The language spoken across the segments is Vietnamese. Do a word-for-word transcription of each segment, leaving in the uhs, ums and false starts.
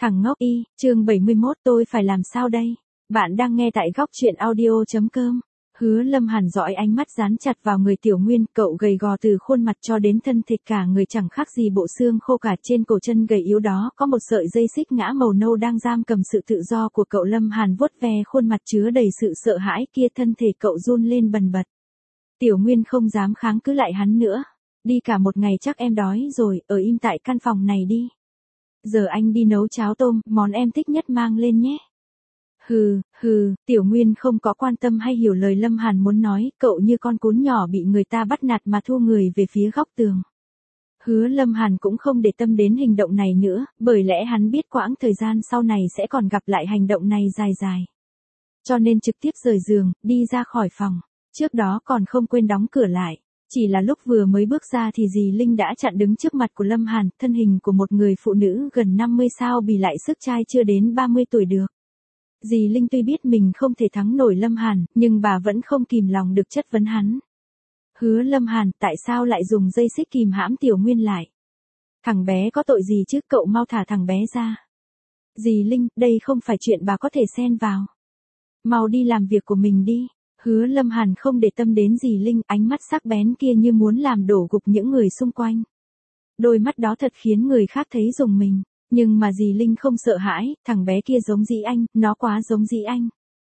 Thằng ngốc y, chương bảy mươi mốt tôi phải làm sao đây? Bạn đang nghe tại góc truyện audio.com. Hứa Lâm Hàn dõi ánh mắt dán chặt vào người Tiểu Nguyên, cậu gầy gò từ khuôn mặt cho đến thân thịt cả người chẳng khác gì bộ xương khô cả, trên cổ chân gầy yếu đó có một sợi dây xích ngã màu nâu đang giam cầm sự tự do của cậu. Lâm Hàn vuốt ve khuôn mặt chứa đầy sự sợ hãi kia, thân thể cậu run lên bần bật. Tiểu Nguyên không dám kháng cứ lại hắn nữa. Đi cả một ngày chắc em đói rồi, ở im tại căn phòng này đi. Giờ anh đi nấu cháo tôm, món em thích nhất mang lên nhé. Hừ, hừ, Tiểu Nguyên không có quan tâm hay hiểu lời Lâm Hàn muốn nói, cậu như con cún nhỏ bị người ta bắt nạt mà thu người về phía góc tường. Hứa Lâm Hàn cũng không để tâm đến hành động này nữa, bởi lẽ hắn biết quãng thời gian sau này sẽ còn gặp lại hành động này dài dài. Cho nên trực tiếp rời giường, đi ra khỏi phòng, trước đó còn không quên đóng cửa lại. Chỉ là lúc vừa mới bước ra thì dì Linh đã chặn đứng trước mặt của Lâm Hàn, thân hình của một người phụ nữ gần năm mươi sao bì lại sức trai chưa đến ba mươi tuổi được. Dì Linh tuy biết mình không thể thắng nổi Lâm Hàn, nhưng bà vẫn không kìm lòng được chất vấn hắn. Hứa Lâm Hàn, tại sao lại dùng dây xích kìm hãm Tiểu Nguyên lại? Thằng bé có tội gì chứ, cậu mau thả thằng bé ra. Dì Linh, đây không phải chuyện bà có thể xen vào. Mau đi làm việc của mình đi. Hứa Lâm Hàn không để tâm đến dì Linh, ánh mắt sắc bén kia như muốn làm đổ gục những người xung quanh. Đôi mắt đó thật khiến người khác thấy rùng mình, nhưng mà dì Linh không sợ hãi, thằng bé kia giống dì anh, nó quá giống dì anh.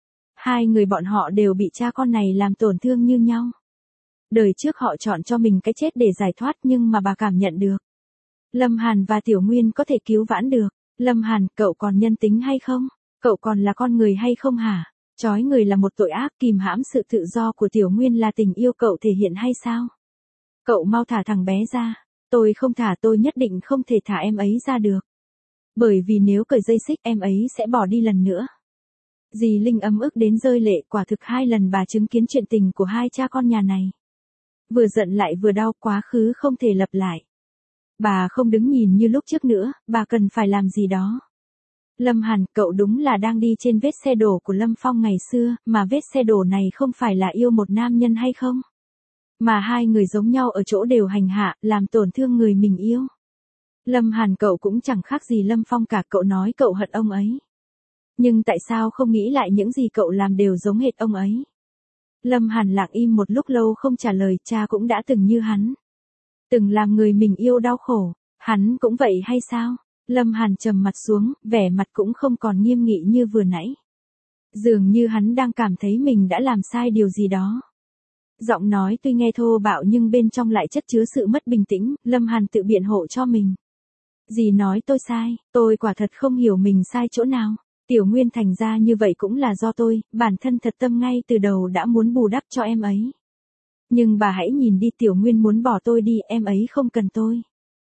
Hai người bọn họ đều bị cha con này làm tổn thương như nhau. Đời trước họ chọn cho mình cái chết để giải thoát, nhưng mà bà cảm nhận được. Lâm Hàn và Tiểu Nguyên có thể cứu vãn được. Lâm Hàn, cậu còn nhân tính hay không? Cậu còn là con người hay không hả? Chói người là một tội ác, kìm hãm sự tự do của Tiểu Nguyên là tình yêu cậu thể hiện hay sao? Cậu mau thả thằng bé ra. Tôi không thả, tôi nhất định không thể thả em ấy ra được. Bởi vì nếu cởi dây xích em ấy sẽ bỏ đi lần nữa. Dì Linh ấm ức đến rơi lệ, quả thực hai lần bà chứng kiến chuyện tình của hai cha con nhà này. Vừa giận lại vừa đau, quá khứ không thể lặp lại. Bà không đứng nhìn như lúc trước nữa, bà cần phải làm gì đó. Lâm Hàn, cậu đúng là đang đi trên vết xe đổ của Lâm Phong ngày xưa, mà vết xe đổ này không phải là yêu một nam nhân hay không? Mà hai người giống nhau ở chỗ đều hành hạ, làm tổn thương người mình yêu. Lâm Hàn, cậu cũng chẳng khác gì Lâm Phong cả, cậu nói cậu hận ông ấy. Nhưng tại sao không nghĩ lại những gì cậu làm đều giống hệt ông ấy? Lâm Hàn lặng im một lúc lâu không trả lời, cha cũng đã từng như hắn. Từng làm người mình yêu đau khổ, hắn cũng vậy hay sao? Lâm Hàn trầm mặt xuống, vẻ mặt cũng không còn nghiêm nghị như vừa nãy. Dường như hắn đang cảm thấy mình đã làm sai điều gì đó. Giọng nói tuy nghe thô bạo nhưng bên trong lại chất chứa sự mất bình tĩnh, Lâm Hàn tự biện hộ cho mình. Dì nói tôi sai, tôi quả thật không hiểu mình sai chỗ nào. Tiểu Nguyên thành ra như vậy cũng là do tôi, bản thân thật tâm ngay từ đầu đã muốn bù đắp cho em ấy. Nhưng bà hãy nhìn đi, Tiểu Nguyên muốn bỏ tôi đi, em ấy không cần tôi.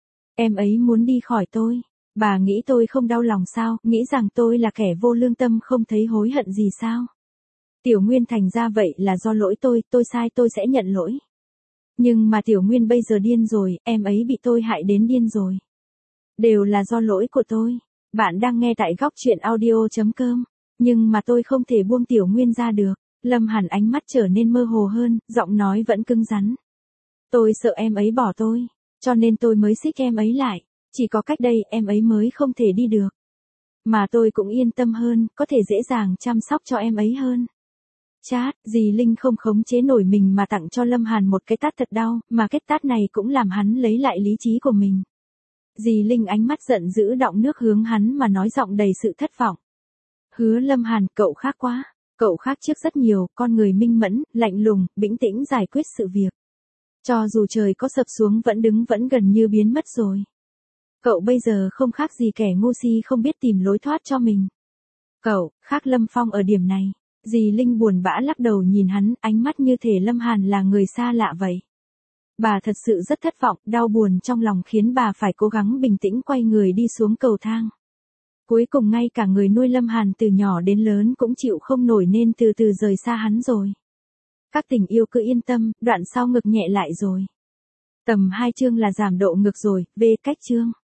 Em ấy muốn đi khỏi tôi. Bà nghĩ tôi không đau lòng sao, nghĩ rằng tôi là kẻ vô lương tâm không thấy hối hận gì sao? Tiểu Nguyên thành ra vậy là do lỗi tôi, tôi sai tôi sẽ nhận lỗi. Nhưng mà Tiểu Nguyên bây giờ điên rồi, em ấy bị tôi hại đến điên rồi. Đều là do lỗi của tôi. Bạn đang nghe tại góc truyện audio.com. Nhưng mà tôi không thể buông Tiểu Nguyên ra được. Lâm Hàn ánh mắt trở nên mơ hồ hơn, giọng nói vẫn cứng rắn. Tôi sợ em ấy bỏ tôi, cho nên tôi mới xích em ấy lại. Chỉ có cách đây em ấy mới không thể đi được. Mà tôi cũng yên tâm hơn, có thể dễ dàng chăm sóc cho em ấy hơn. Chát, dì Linh không khống chế nổi mình mà tặng cho Lâm Hàn một cái tát thật đau, mà cái tát này cũng làm hắn lấy lại lý trí của mình. Dì Linh ánh mắt giận dữ đọng nước hướng hắn mà nói giọng đầy sự thất vọng. Hứa Lâm Hàn, cậu khác quá. Cậu khác trước rất nhiều, con người minh mẫn, lạnh lùng, bĩnh tĩnh giải quyết sự việc. Cho dù trời có sập xuống vẫn đứng vẫn gần như biến mất rồi. Cậu bây giờ không khác gì kẻ ngu si không biết tìm lối thoát cho mình. Cậu, khác Lâm Phong ở điểm này. Dì Linh buồn bã lắc đầu nhìn hắn, ánh mắt như thể Lâm Hàn là người xa lạ vậy. Bà thật sự rất thất vọng, đau buồn trong lòng khiến bà phải cố gắng bình tĩnh quay người đi xuống cầu thang. Cuối cùng ngay cả người nuôi Lâm Hàn từ nhỏ đến lớn cũng chịu không nổi nên từ từ rời xa hắn rồi. Các tình yêu cứ yên tâm, đoạn sau ngực nhẹ lại rồi. Tầm hai chương là giảm độ ngực rồi, về cách chương.